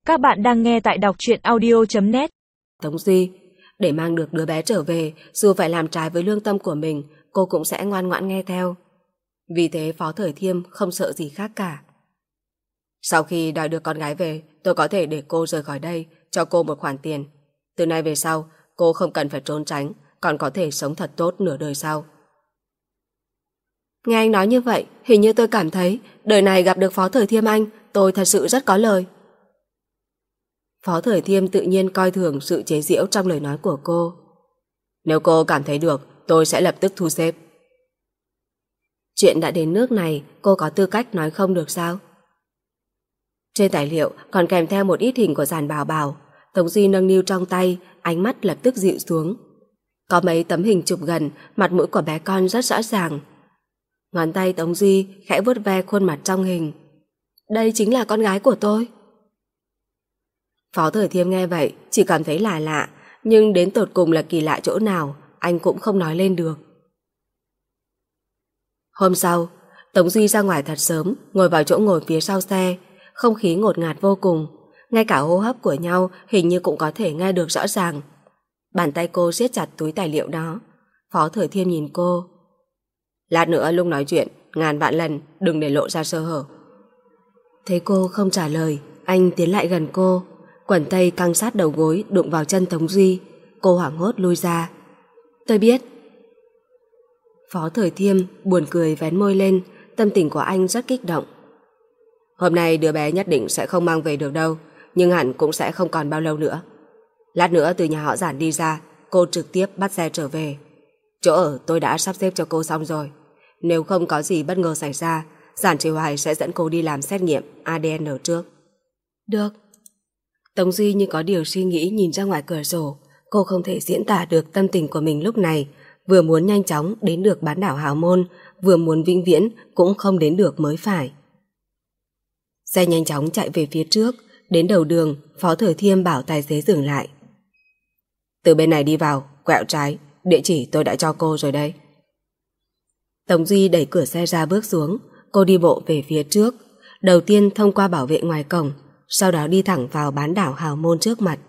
Các bạn đang nghe tại đọc truyện audio.net. Tống Duy, để mang được đứa bé trở về, dù phải làm trái với lương tâm của mình, cô cũng sẽ ngoan ngoãn nghe theo. Vì thế Phó Thời Thiêm không sợ gì khác cả. Sau khi đòi được con gái về, tôi có thể để cô rời khỏi đây, cho cô một khoản tiền. Từ nay về sau, cô không cần phải trốn tránh, còn có thể sống thật tốt nửa đời sau. Nghe anh nói như vậy, hình như tôi cảm thấy đời này gặp được Phó Thời Thiêm anh, tôi thật sự rất có lời. Phó Thời Thiêm tự nhiên coi thường sự chế giễu trong lời nói của cô. Nếu cô cảm thấy được, tôi sẽ lập tức thu xếp. Chuyện đã đến nước này, cô có tư cách nói không được sao? Trên tài liệu còn kèm theo một ít hình của Giản Bảo Bảo. Tống Duy nâng niu trong tay, ánh mắt lập tức dịu xuống. Có mấy tấm hình chụp gần, mặt mũi của bé con rất rõ ràng. Ngón tay Tống Duy khẽ vuốt ve khuôn mặt trong hình. Đây chính là con gái của tôi. Phó Thời Thiêm nghe vậy chỉ cảm thấy lạ lạ, nhưng đến tột cùng là kỳ lạ chỗ nào anh cũng không nói lên được. Hôm sau, Tống Duy ra ngoài thật sớm, ngồi vào chỗ ngồi phía sau xe. Không khí ngột ngạt vô cùng, ngay cả hô hấp của nhau hình như cũng có thể nghe được rõ ràng. Bàn tay cô siết chặt túi tài liệu đó. Phó Thời Thiêm nhìn cô. Lát nữa lúc nói chuyện, ngàn vạn lần đừng để lộ ra sơ hở. Thấy cô không trả lời, anh tiến lại gần cô, quần tây căng sát đầu gối đụng vào chân Tống Duy. Cô hoảng hốt lui ra. Tôi biết. Phó Thời Thiêm buồn cười vén môi lên, tâm tình của anh rất kích động. Hôm nay đứa bé nhất định sẽ không mang về được đâu, nhưng hẳn cũng sẽ không còn bao lâu nữa. Lát nữa từ nhà họ Giản đi ra, cô trực tiếp bắt xe trở về. Chỗ ở tôi đã sắp xếp cho cô xong rồi. Nếu không có gì bất ngờ xảy ra, Giản Trì Hoài sẽ dẫn cô đi làm xét nghiệm ADN trước. Được. Tống Duy như có điều suy nghĩ nhìn ra ngoài cửa sổ. Cô không thể diễn tả được tâm tình của mình lúc này. Vừa muốn nhanh chóng đến được bán đảo Hào Môn, vừa muốn vĩnh viễn cũng không đến được mới phải. Xe nhanh chóng chạy về phía trước. Đến đầu đường, Phó Thời Thiêm bảo tài xế dừng lại. Từ bên này đi vào, quẹo trái, địa chỉ tôi đã cho cô rồi đây. Tống Duy đẩy cửa xe ra bước xuống. Cô đi bộ về phía trước, đầu tiên thông qua bảo vệ ngoài cổng, sau đó đi thẳng vào bán đảo Hào Môn trước mặt.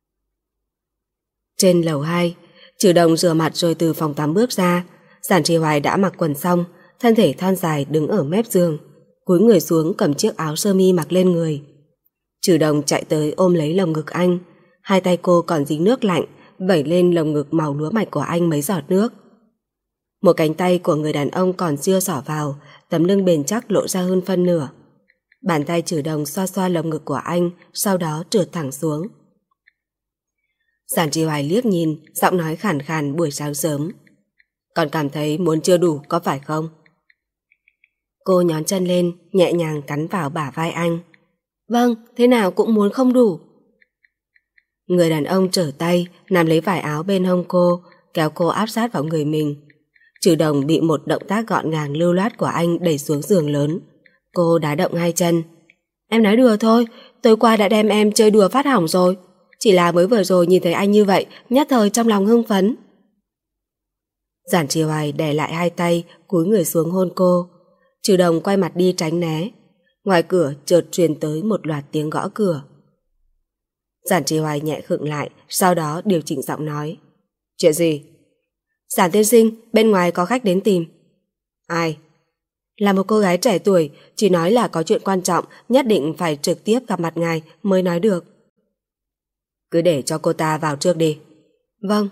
Trên lầu 2, Trừ Đồng rửa mặt rồi từ phòng tắm bước ra. Giản Trì Hoài đã mặc quần xong, thân thể thon dài đứng ở mép giường, cúi người xuống cầm chiếc áo sơ mi mặc lên người. Trừ Đồng chạy tới ôm lấy lồng ngực anh, hai tay cô còn dính nước lạnh vẩy lên lồng ngực màu lúa mạch của anh mấy giọt nước. Một cánh tay của người đàn ông còn chưa xỏ vào, tấm lưng bền chắc lộ ra hơn phân nửa. Bàn tay Trừ Đồng xoa xoa lồng ngực của anh, sau đó trượt thẳng xuống. Giản Trì Hoài liếc nhìn, giọng nói khàn khàn buổi sáng sớm. Còn cảm thấy muốn chưa đủ có phải không? Cô nhón chân lên, nhẹ nhàng cắn vào bả vai anh. Vâng, thế nào cũng muốn không đủ. Người đàn ông trở tay, nắm lấy vải áo bên hông cô, kéo cô áp sát vào người mình. Trừ Đồng bị một động tác gọn gàng lưu loát của anh đẩy xuống giường lớn. Cô đá động hai chân. Em nói đùa thôi, tối qua đã đem em chơi đùa phát hỏng rồi. Chỉ là mới vừa rồi nhìn thấy anh như vậy, nhất thời trong lòng hưng phấn. Giản Trì Hoài đè lại hai tay, cúi người xuống hôn cô. Trừ Đồng quay mặt đi tránh né. Ngoài cửa chợt truyền tới một loạt tiếng gõ cửa. Giản Trì Hoài nhẹ khựng lại, sau đó điều chỉnh giọng nói. Chuyện gì? Giản tiên sinh, bên ngoài có khách đến tìm. Ai? Là một cô gái trẻ tuổi, chỉ nói là có chuyện quan trọng, nhất định phải trực tiếp gặp mặt ngài mới nói được. Cứ để cho cô ta vào trước đi. Vâng.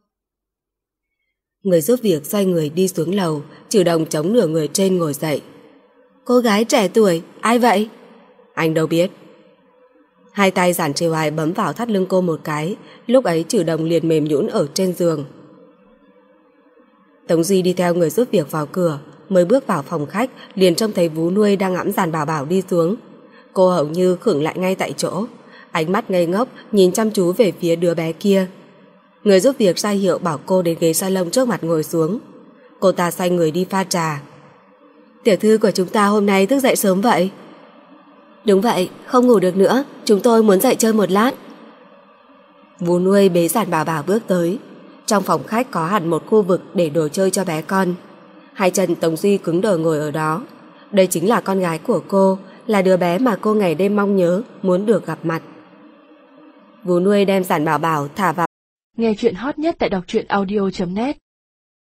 Người giúp việc xoay người đi xuống lầu. Trừ Đồng chống nửa người trên ngồi dậy. Cô gái trẻ tuổi, ai vậy? Anh đâu biết. Hai tay Giản Trì Hoài bấm vào thắt lưng cô một cái. Lúc ấy Trừ Đồng liền mềm nhũn ở trên giường. Tống Duy đi theo người giúp việc vào cửa. Mới bước vào phòng khách, liền trông thấy vú nuôi đang ẵm Giản Bảo Bảo đi xuống. Cô hầu như khựng lại ngay tại chỗ, ánh mắt ngây ngốc nhìn chăm chú về phía đứa bé kia. Người giúp việc ra hiệu bảo cô đến ghế salon trước mặt ngồi xuống. Cô ta xoay người đi pha trà. Tiểu thư của chúng ta hôm nay thức dậy sớm vậy? Đúng vậy, không ngủ được nữa, chúng tôi muốn dậy chơi một lát. Vú nuôi bế Giản Bảo Bảo bước tới. Trong phòng khách có hẳn một khu vực để đồ chơi cho bé con. Hai chân Tống Duy cứng đờ ngồi ở đó. Đây chính là con gái của cô, là đứa bé mà cô ngày đêm mong nhớ, muốn được gặp mặt. Vú nuôi đem Giản Bảo Bảo thả vào. Nghe chuyện hot nhất tại đọc truyện audio.net